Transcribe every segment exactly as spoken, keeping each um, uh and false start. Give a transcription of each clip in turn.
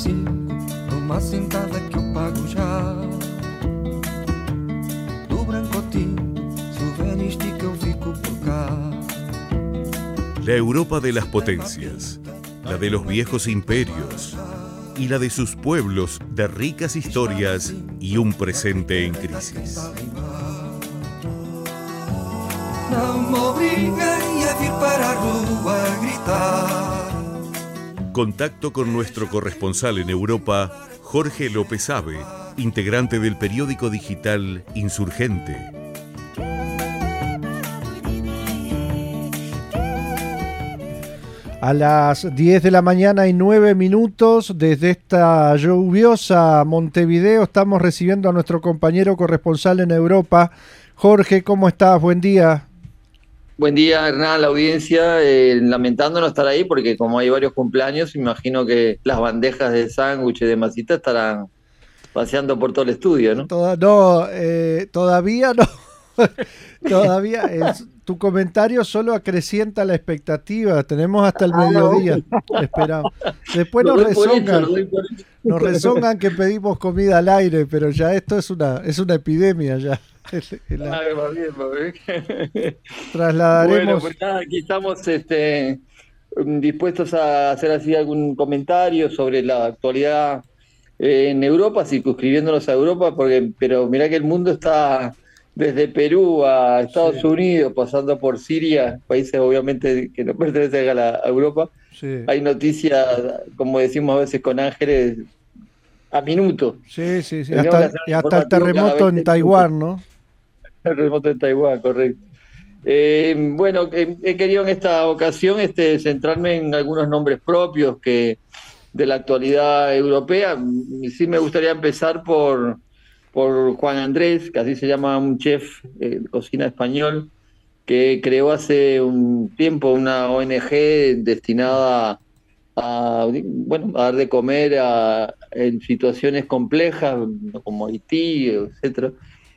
cinco, numa sentada que eu pago já. Do Brancotinho, se o velho estica eu fico por cá. La Europa de las potencias, la de los viejos imperios y la de sus pueblos de ricas historias y un presente en crisis. Não me obriguem a vir para a rua a gritar. Contacto con nuestro corresponsal en Europa, Jorge López Abe, integrante del periódico digital Insurgente. A las diez de la mañana y nueve minutos, desde esta lluviosa Montevideo, estamos recibiendo a nuestro compañero corresponsal en Europa. Jorge, ¿cómo estás? Buen día. Buen día, Hernán, la audiencia, eh, lamentando no estar ahí porque como hay varios cumpleaños, imagino que las bandejas de sándwich y de masita estarán paseando por todo el estudio, ¿no? Toda, no, eh, todavía no. Todavía es, tu comentario solo acrecienta la expectativa. Tenemos hasta el mediodía. Esperamos. Después nos rezongan, nos rezongan que pedimos comida al aire, pero ya esto es una, es una epidemia ya. La, ah, va bien, va bien. Trasladaremos. Bueno, pues nada, aquí estamos este, dispuestos a hacer así algún comentario sobre la actualidad eh, en Europa, circunscribiéndonos a Europa, porque pero mirá que el mundo está desde Perú a Estados sí. Unidos, pasando por Siria, países obviamente que no pertenecen a, la, a Europa. Sí. Hay noticias, como decimos a veces con Ángeles, a minuto. Sí, sí, sí. Hasta, y hasta el terremoto en Taiwán, ¿no? El terremoto en Taiwán, correcto. Eh, bueno, eh, he querido en esta ocasión este, centrarme en algunos nombres propios que de la actualidad europea. Sí me gustaría empezar por, por Juan Andrés, que así se llama, un chef eh, de cocina español, que creó hace un tiempo una O N Ge destinada a, bueno, a dar de comer a, en situaciones complejas, como Haití, etcétera.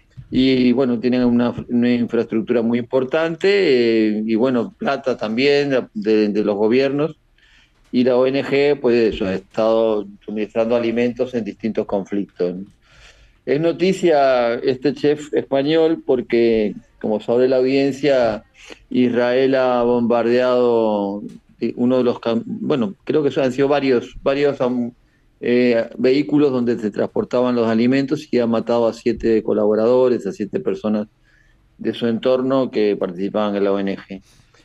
Y bueno, tienen una, una infraestructura muy importante eh, y bueno, plata también de, de los gobiernos. Y la O N Ge, pues eso, ha estado suministrando alimentos en distintos conflictos. Es noticia este chef español porque, como sabe la audiencia, Israel ha bombardeado uno de los, bueno, creo que han sido varios, varios eh, vehículos donde se transportaban los alimentos y ha matado a siete colaboradores, a siete personas de su entorno que participaban en la O N Ge.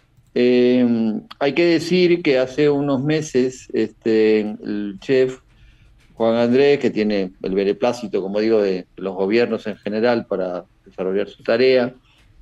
Eh, hay que decir que hace unos meses este, el chef Juan Andrés, que tiene el beneplácito, como digo, de los gobiernos en general para desarrollar su tarea,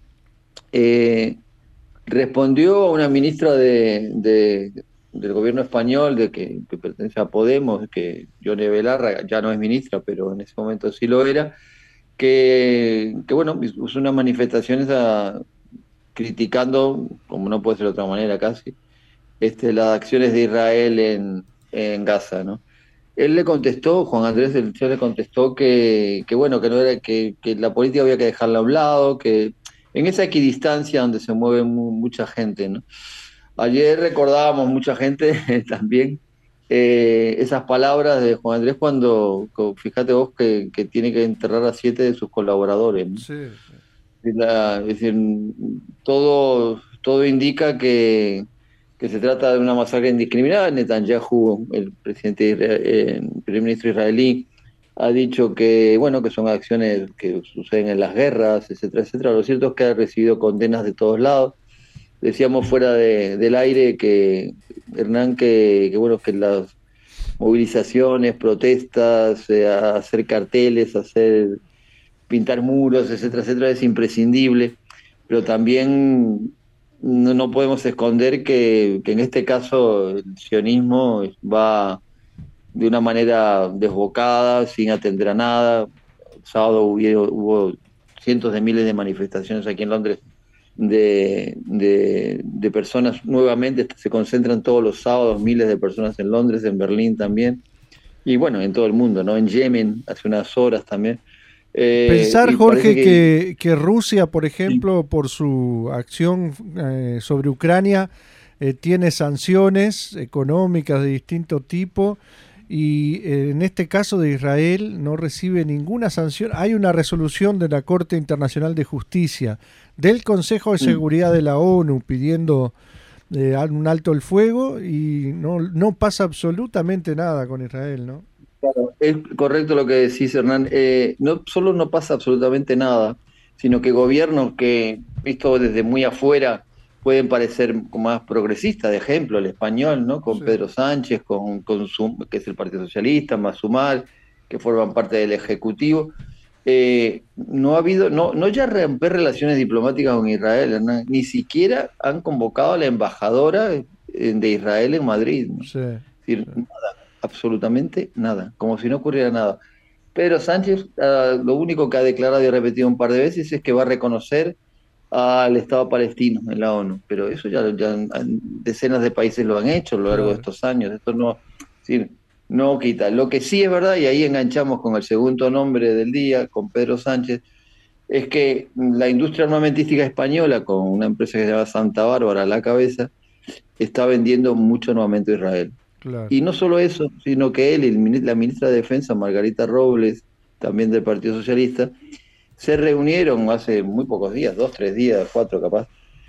eh, respondió a una ministra de, de, del gobierno español, de que, que pertenece a Podemos, que Yone Belarra ya no es ministra, pero en ese momento sí lo era, que, que bueno, hizo unas manifestaciones a, criticando, como no puede ser de otra manera casi, este, las acciones de Israel en, en Gaza, ¿no? Él le contestó, Juan Andrés el Che le contestó que, que bueno, que no era que, que la política había que dejarla a un lado, que en esa equidistancia donde se mueve mu, mucha gente, ¿no? Ayer recordábamos mucha gente también eh, esas palabras de Juan Andrés cuando, fíjate vos que, que tiene que enterrar a siete de sus colaboradores, ¿no? Sí. La, es decir, todo, todo indica que, que se trata de una masacre indiscriminada. Netanyahu, el presidente, el primer ministro israelí, ha dicho que, bueno, que son acciones que suceden en las guerras, etcétera, etcétera. Lo cierto es que ha recibido condenas de todos lados. Decíamos fuera de, del aire que, Hernán, que, que bueno, que las movilizaciones, protestas, eh, hacer carteles, hacer pintar muros, etcétera, etcétera, es imprescindible, pero también no, no podemos esconder que, que en este caso el sionismo va de una manera desbocada, sin atender a nada. El sábado hubo, hubo cientos de miles de manifestaciones aquí en Londres de, de, de personas, nuevamente se concentran todos los sábados miles de personas en Londres, en Berlín también, y bueno, en todo el mundo, ¿no? En Yemen, hace unas horas también. Eh, Pensar, Jorge, que... Que, que Rusia, por ejemplo, sí. por su acción eh, sobre Ucrania, eh, tiene sanciones económicas de distinto tipo y eh, en este caso de Israel no recibe ninguna sanción. Hay una resolución de la Corte Internacional de Justicia, del Consejo de Seguridad de la ONU pidiendo eh, un alto el fuego y no, no pasa absolutamente nada con Israel, ¿no? Claro, es correcto lo que decís, Hernán. Eh, no solo no pasa absolutamente nada, sino que gobiernos que, visto desde muy afuera, pueden parecer más progresistas, de ejemplo, el español, ¿no? Con Sí. Pedro Sánchez, con, con Sum- que es el Partido Socialista, más Sumar, que forman parte del Ejecutivo. Eh, no ha habido, no, no ya romper relaciones diplomáticas con Israel, Hernán, ni siquiera han convocado a la embajadora eh, de Israel en Madrid, ¿no? Sí, Es decir, sí. absolutamente nada, como si no ocurriera nada. Pedro Sánchez, uh, lo único que ha declarado y ha repetido un par de veces es que va a reconocer al Estado palestino en la ONU, pero eso ya, ya decenas de países lo han hecho a lo largo Claro. de estos años, esto no, es decir, no quita. Lo que sí es verdad, y ahí enganchamos con el segundo nombre del día, con Pedro Sánchez, es que la industria armamentística española, con una empresa que se llama Santa Bárbara a la cabeza, está vendiendo mucho armamento a Israel. Claro. Y no solo eso, sino que él y la ministra de Defensa, Margarita Robles, también del Partido Socialista, se reunieron hace muy pocos días, dos, tres días, cuatro capaz,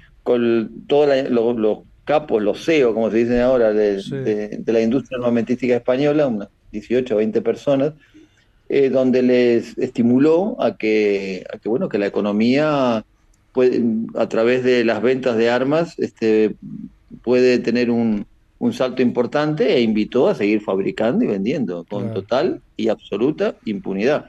con todos los, los capos, los C E O, como se dicen ahora, de, Sí. de, de la industria armamentística española, unas dieciocho o veinte personas, eh, donde les estimuló a que, a que, bueno, que la economía puede, a través de las ventas de armas este, puede tener un, un salto importante, e invitó a seguir fabricando y vendiendo con Claro. total y absoluta impunidad.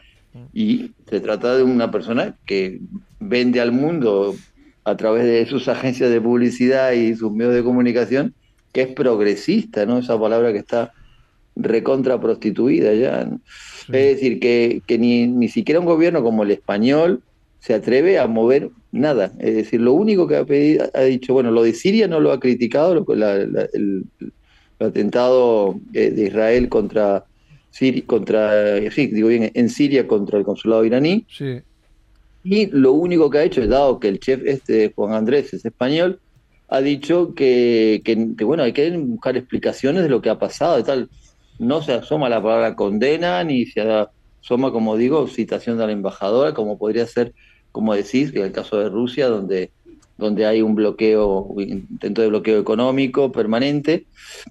Y se trata de una persona que vende al mundo a través de sus agencias de publicidad y sus medios de comunicación, que es progresista, ¿no? Esa palabra que está recontra prostituida ya, ¿no? Sí. Es decir, que, que ni, ni siquiera un gobierno como el español se atreve a mover nada. Es decir, lo único que ha, pedido, ha dicho, bueno, lo de Siria no lo ha criticado, lo, la, la, el, el atentado eh, de Israel contra Siria, contra, sí, digo bien, en Siria contra el consulado iraní. Sí. Y lo único que ha hecho es, dado que el chef este, Juan Andrés, es español, ha dicho que, que, que, bueno, hay que buscar explicaciones de lo que ha pasado y tal. No se asoma la palabra condena, ni se asoma, como digo, citación de la embajadora, como podría ser, como decís, que en el caso de Rusia, donde, donde hay un bloqueo, un intento de bloqueo económico permanente,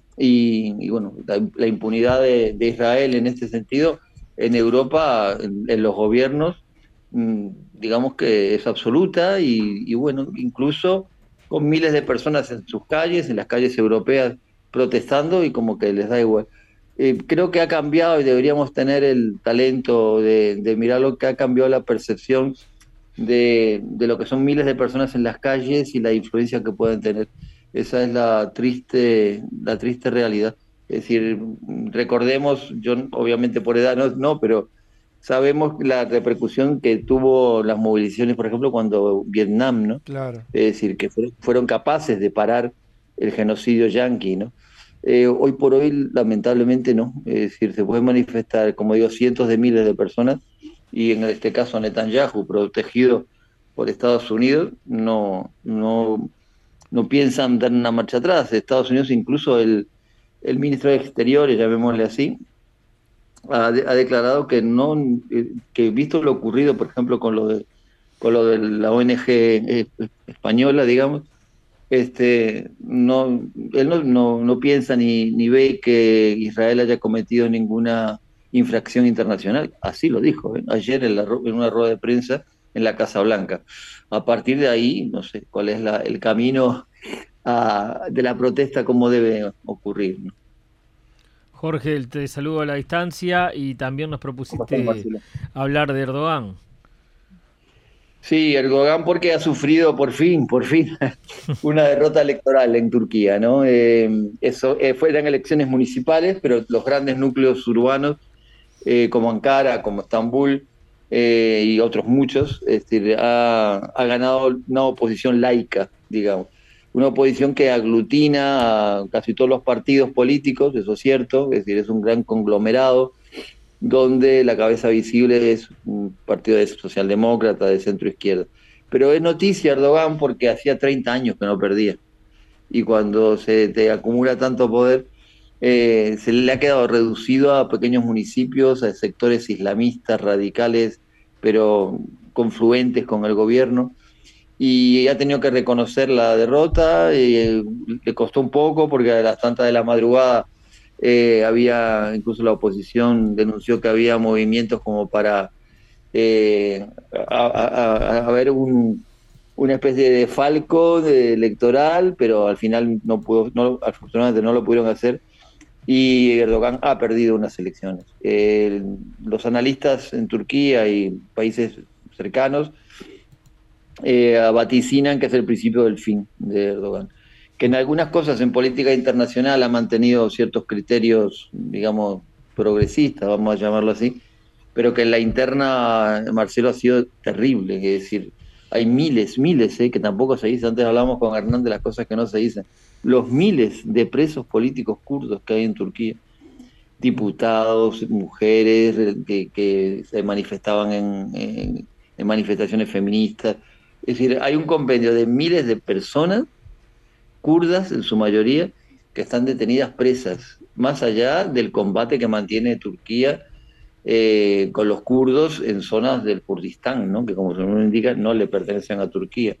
y, y bueno, la, la impunidad de, de Israel en este sentido, en Europa, en, en los gobiernos, digamos que es absoluta, y, y bueno, incluso con miles de personas en sus calles, en las calles europeas, protestando, y como que les da igual. Eh, creo que ha cambiado, y deberíamos tener el talento de, de mirar lo que ha cambiado la percepción de, de lo que son miles de personas en las calles y la influencia que pueden tener. Esa es la triste, la triste realidad. Es decir, recordemos, yo obviamente por edad no, no pero sabemos la repercusión que tuvo las movilizaciones, por ejemplo, cuando Vietnam, ¿no? Claro. Es decir, que fueron capaces de parar el genocidio yanqui, ¿no? Eh, hoy por hoy, lamentablemente, no. Es decir, se pueden manifestar, como digo, cientos de miles de personas, y en este caso Netanyahu, protegido por Estados Unidos, no, no, no piensan dar una marcha atrás. Estados Unidos, incluso el, el ministro de Exteriores, llamémosle así, ha, de, ha declarado que no, que visto lo ocurrido, por ejemplo, con lo de, con lo de la O N G española, digamos, este, no, él no, no, no piensa ni, ni ve que Israel haya cometido ninguna infracción internacional. Así lo dijo, ¿eh? Ayer en, la, en una rueda de prensa en la Casa Blanca. A partir de ahí, no sé cuál es la, el camino a, de la protesta, cómo debe ocurrir, ¿no? Jorge, te saludo a la distancia, y también nos propusiste hablar de Erdogan. Sí, Erdogan, porque ha sufrido por fin, por fin, una derrota electoral en Turquía, ¿no? Eh, eso, eh, fueron elecciones municipales, pero los grandes núcleos urbanos, eh, como Ankara, como Estambul, eh, y otros muchos, es decir, ha, ha ganado una oposición laica, digamos. Una oposición que aglutina a casi todos los partidos políticos, eso es cierto, es decir, es un gran conglomerado, donde la cabeza visible es un partido de socialdemócrata, de centro izquierda. Pero es noticia Erdogan porque hacía treinta años que no perdía. Y cuando se te acumula tanto poder, eh, se le ha quedado reducido a pequeños municipios, a sectores islamistas radicales, pero confluentes con el gobierno, y ha tenido que reconocer la derrota, y eh, le costó un poco porque a las tantas de la madrugada eh, había, incluso la oposición denunció que había movimientos como para eh, a, a, a ver un, una especie de falco de electoral, pero al final no pudo, no, afortunadamente no lo pudieron hacer, y Erdogan ha perdido unas elecciones. Eh, los analistas en Turquía y países cercanos eh, vaticinan que es el principio del fin de Erdogan, que en algunas cosas en política internacional ha mantenido ciertos criterios, digamos, progresistas, vamos a llamarlo así, pero que en la interna Marcelo ha sido terrible, es decir, hay miles, miles, eh, que tampoco se dice, antes hablamos con Hernán de las cosas que no se dicen, los miles de presos políticos kurdos que hay en Turquía, diputados, mujeres que, que se manifestaban en, en, en manifestaciones feministas, es decir, hay un compendio de miles de personas, kurdas en su mayoría, que están detenidas presas, más allá del combate que mantiene Turquía eh, con los kurdos en zonas del Kurdistán, ¿no? Que como su nombre indica, no le pertenecen a Turquía.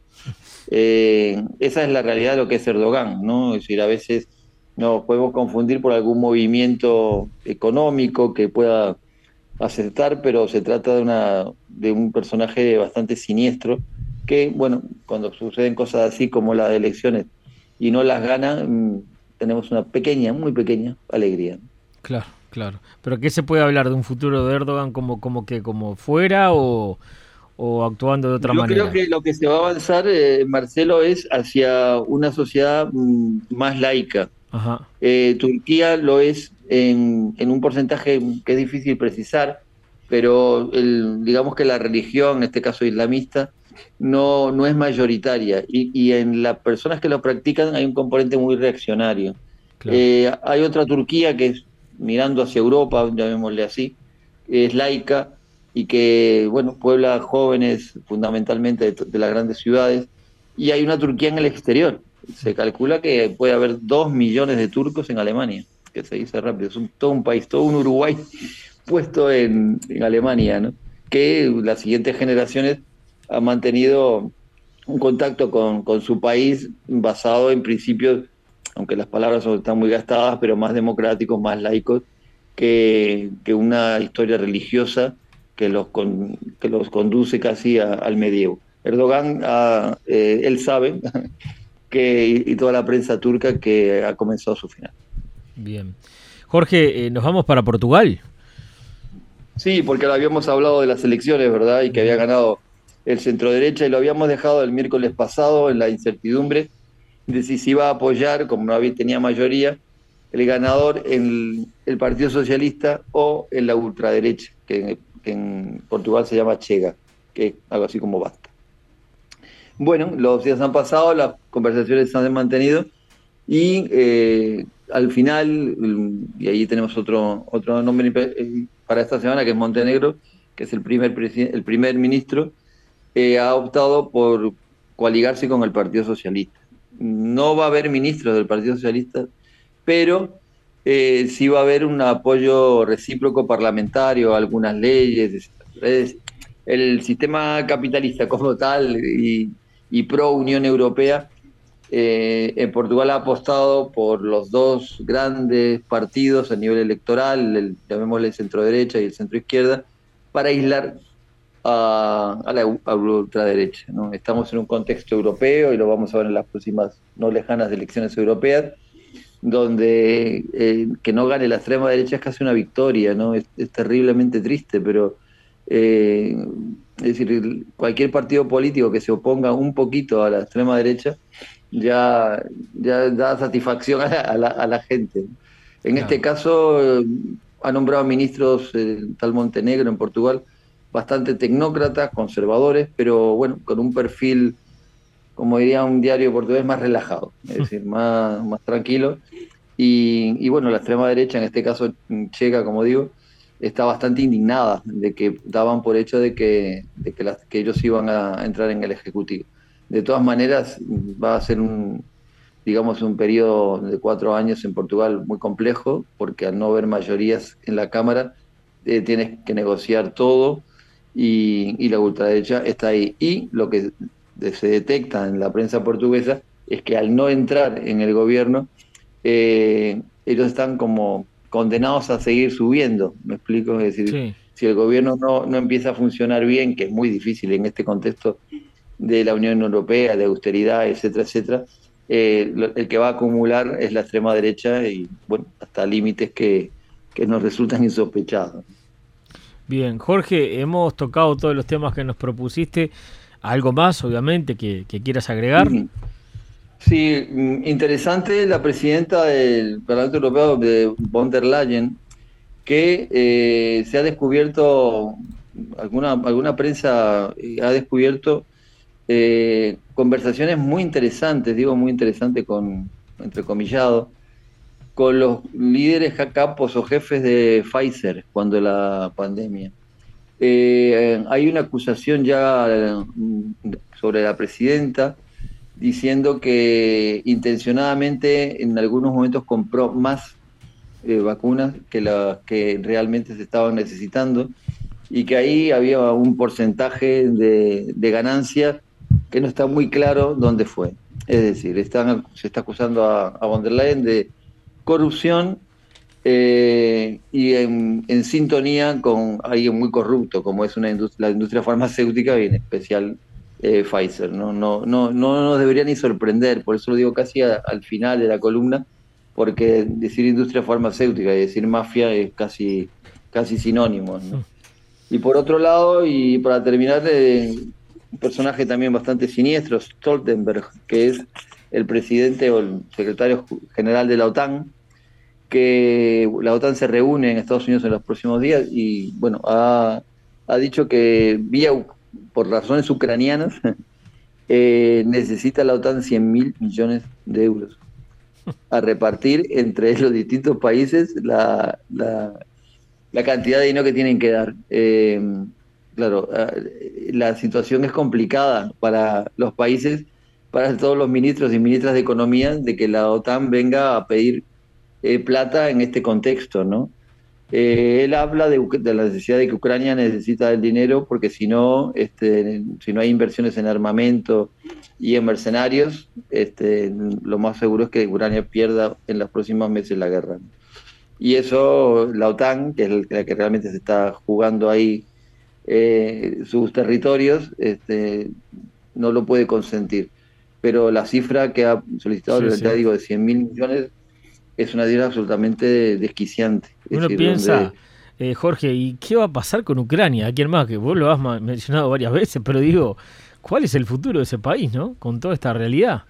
Eh, esa es la realidad de lo que es Erdogan, ¿no? Es decir, a veces nos podemos confundir por algún movimiento económico que pueda aceptar, pero se trata de, una, de un personaje bastante siniestro, que, bueno, cuando suceden cosas así como las elecciones y no las gana, tenemos una pequeña, muy pequeña alegría. Claro, claro. ¿Pero qué se puede hablar de un futuro de Erdogan como, como que como fuera o, o actuando de otra Yo manera? Yo creo que lo que se va a avanzar, eh, Marcelo, es hacia una sociedad mm, más laica. Ajá. Eh, Turquía lo es en, en un porcentaje que es difícil precisar, pero el, digamos que la religión, en este caso islamista, no, no es mayoritaria, y, y en las personas que lo practican hay un componente muy reaccionario. Claro. Eh, hay otra Turquía que es mirando hacia Europa, llamémosle así, es laica y que, bueno, puebla jóvenes fundamentalmente de, de las grandes ciudades, y hay una Turquía en el exterior. Se calcula que puede haber dos millones de turcos en Alemania, que se dice rápido, es un, todo un país, todo un Uruguay puesto en, en Alemania, ¿no? Que las siguientes generaciones han mantenido un contacto con, con su país basado en principios, aunque las palabras están muy gastadas, pero más democráticos, más laicos, que, que una historia religiosa que los, con, que los conduce casi a, al medievo. Erdogan, a, eh, él sabe que, y toda la prensa turca, que ha comenzado su final. Bien. Jorge, eh, nos vamos para Portugal. Sí, porque habíamos hablado de las elecciones, ¿verdad? Y que había ganado el centro-derecha, y lo habíamos dejado el miércoles pasado en la incertidumbre de si se iba a apoyar, como no había, tenía mayoría, el ganador en el Partido Socialista o en la ultraderecha, que, que en Portugal se llama Chega, que es algo así como Basta. Bueno, los días han pasado, las conversaciones se han mantenido, y eh, al final, y ahí tenemos otro, otro nombre para esta semana, que es Montenegro, que es el primer, el primer ministro, eh, ha optado por coaligarse con el Partido Socialista. No va a haber ministros del Partido Socialista, pero eh, sí va a haber un apoyo recíproco parlamentario a algunas leyes. El sistema capitalista como tal y, y pro Unión Europea, eh, en Portugal ha apostado por los dos grandes partidos a nivel electoral, el, llamémosle el centro-derecha y el centro-izquierda, para aislar a, a la a ultraderecha, ¿no? Estamos en un contexto europeo, y lo vamos a ver en las próximas no lejanas elecciones europeas, donde eh, que no gane la extrema derecha es casi una victoria, ¿no? Es, es terriblemente triste, pero eh, es decir, cualquier partido político que se oponga un poquito a la extrema derecha ya, ya da satisfacción a la, a la, a la gente. En claro. Este caso, eh, ha nombrado ministros, eh, tal Montenegro en Portugal, bastante tecnócratas, conservadores, pero bueno, con un perfil, como diría un diario portugués, más relajado, es decir, más, más tranquilo. Y, y bueno, la extrema derecha, en este caso Checa, como digo, está bastante indignada de que daban por hecho de que, de que, las, que ellos iban a entrar en el Ejecutivo. De todas maneras, va a ser un, digamos, un periodo de cuatro años en Portugal muy complejo, porque al no haber mayorías en la Cámara, eh, tienes que negociar todo y, y la ultraderecha está ahí. Y lo que se detecta en la prensa portuguesa es que al no entrar en el gobierno, eh, ellos están como condenados a seguir subiendo, ¿me explico? Es decir, Sí. si el gobierno no, no empieza a funcionar bien, que es muy difícil en este contexto de la Unión Europea, de austeridad, etcétera, etcétera, eh, lo, el que va a acumular es la extrema derecha y, bueno, hasta límites que, que nos resultan insospechados. Bien, Jorge, hemos tocado todos los temas que nos propusiste. ¿Algo más, obviamente, que, que quieras agregar? Sí, interesante la presidenta del Parlamento Europeo, de von der Leyen, que eh, se ha descubierto, alguna, alguna prensa ha descubierto eh, conversaciones muy interesantes, digo muy interesantes con entrecomillado, con los líderes capos o jefes de Pfizer cuando la pandemia. Eh, hay una acusación ya sobre la presidenta diciendo que intencionadamente en algunos momentos compró más eh, vacunas que las que realmente se estaban necesitando y que ahí había un porcentaje de, de ganancia que no está muy claro dónde fue. Es decir, están, se está acusando a, a von der Leyen de corrupción eh, y en, en sintonía con alguien muy corrupto, como es una industria, la industria farmacéutica y en especial eh, Pfizer. ¿no? No, no, no nos debería ni sorprender, por eso lo digo casi a, al final de la columna, porque decir industria farmacéutica y decir mafia es casi, casi sinónimo, ¿no? Y por otro lado, y para terminar, eh, un personaje también bastante siniestro, Stoltenberg, que es el presidente o el secretario general de la OTAN, que la OTAN se reúne en Estados Unidos en los próximos días y, bueno, ha, ha dicho que vía, por razones ucranianas, eh, necesita la OTAN cien mil millones de euros a repartir entre los distintos países la, la, la cantidad de dinero que tienen que dar. Eh, claro, la situación es complicada para los países, para todos los ministros y ministras de Economía, de que la OTAN venga a pedir eh, plata en este contexto, ¿no? Eh, él habla de, de la necesidad de que Ucrania necesita el dinero porque si no, este, si no hay inversiones en armamento y en mercenarios, este, lo más seguro es que Ucrania pierda en los próximos meses la guerra. Y eso, la OTAN, que es la que realmente se está jugando ahí eh, sus territorios, este, no lo puede consentir. Pero la cifra que ha solicitado, sí, sí. Ya digo, de cien mil millones, es una cifra absolutamente desquiciante. Uno decir, piensa, donde... eh, Jorge, ¿y qué va a pasar con Ucrania? ¿A quién más? Que vos lo has mencionado varias veces, pero digo, ¿cuál es el futuro de ese país, no? Con toda esta realidad.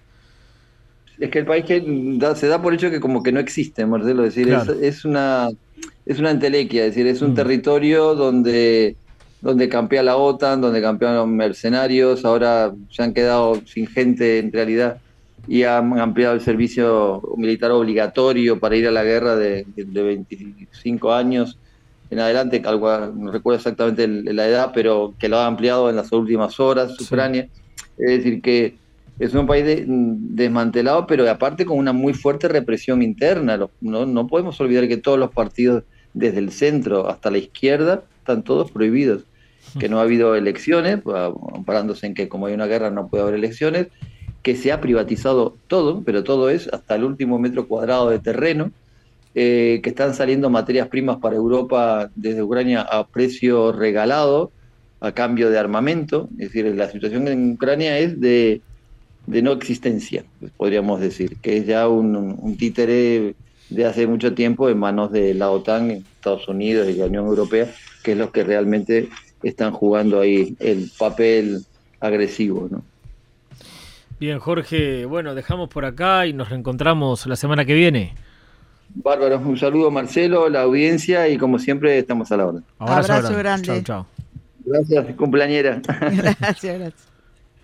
Es que el país que da, se da por hecho que como que no existe, Marcelo, es decir, claro. es, es una es una entelequia, es decir, es un mm. territorio donde, donde campea la OTAN, donde campean los mercenarios, ahora se han quedado sin gente en realidad y han ampliado el servicio militar obligatorio para ir a la guerra de, de veinticinco años en adelante, algo, no recuerdo exactamente la edad, pero que lo ha ampliado en las últimas horas, sí. Ucrania. Es decir, que es un país de, desmantelado, pero aparte con una muy fuerte represión interna. No, no podemos olvidar que todos los partidos, desde el centro hasta la izquierda, están todos prohibidos. Que no ha habido elecciones, amparándose en que como hay una guerra no puede haber elecciones, que se ha privatizado todo, pero todo es hasta el último metro cuadrado de terreno, eh, que están saliendo materias primas para Europa desde Ucrania a precio regalado, a cambio de armamento. Es decir, la situación en Ucrania es de, de no existencia, podríamos decir, que es ya un, un títere de hace mucho tiempo en manos de la OTAN, Estados Unidos y la Unión Europea, que es los que realmente están jugando ahí el papel agresivo, ¿no? Bien, Jorge, bueno, dejamos por acá y nos reencontramos la semana que viene. Bárbaro, un saludo Marcelo, la audiencia y como siempre estamos a la hora. Abrazo, abrazo grande. Chao, chao. Gracias, cumpleañera. Gracias, gracias.